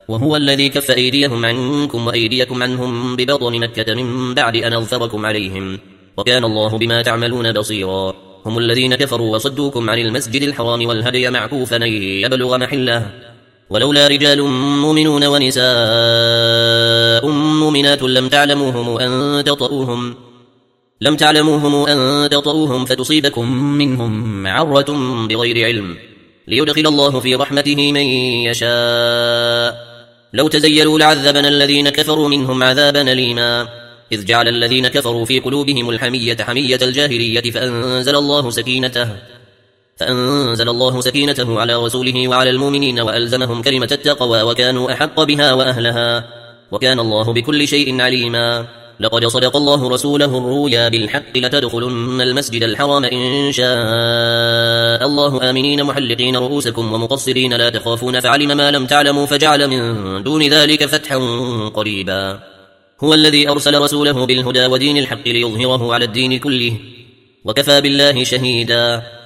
وهو الذي كف أيديهم عنكم وأيديكم عنهم ببطن مكة من بعد أن أظفركم عليهم، وكان الله بما تعملون بصيرا. هم الذين كفروا وصدوكم عن المسجد الحرام والهدي معكوفا أن يبلغ محله، ولولا رجال مؤمنون ونساء مؤمنات لم تعلموهم أن تطؤوهم فتصيبكم منهم معرة بغير علم، ليدخل الله في رحمته من يشاء. لو تزيلوا لعذبنا الذين كفروا منهم عذابا أليما، إذ جعل الذين كفروا في قلوبهم الحمية حمية الجاهلية فأنزل الله سكينته على رسوله وعلى المؤمنين وألزمهم كلمة التقوى وكانوا أحق بها وأهلها، وكان الله بكل شيء عليما. لقد صدق الله رسوله الرؤيا بالحق لتدخلن المسجد الحرام إن شاء الله آمنين محلقين رؤوسكم ومقصرين لا تخافون فعلم ما لم تعلموا فجعل من دون ذلك فتحا قريبا. هو الذي أرسل رسوله بالهدى ودين الحق ليظهره على الدين كله وكفى بالله شهيدا.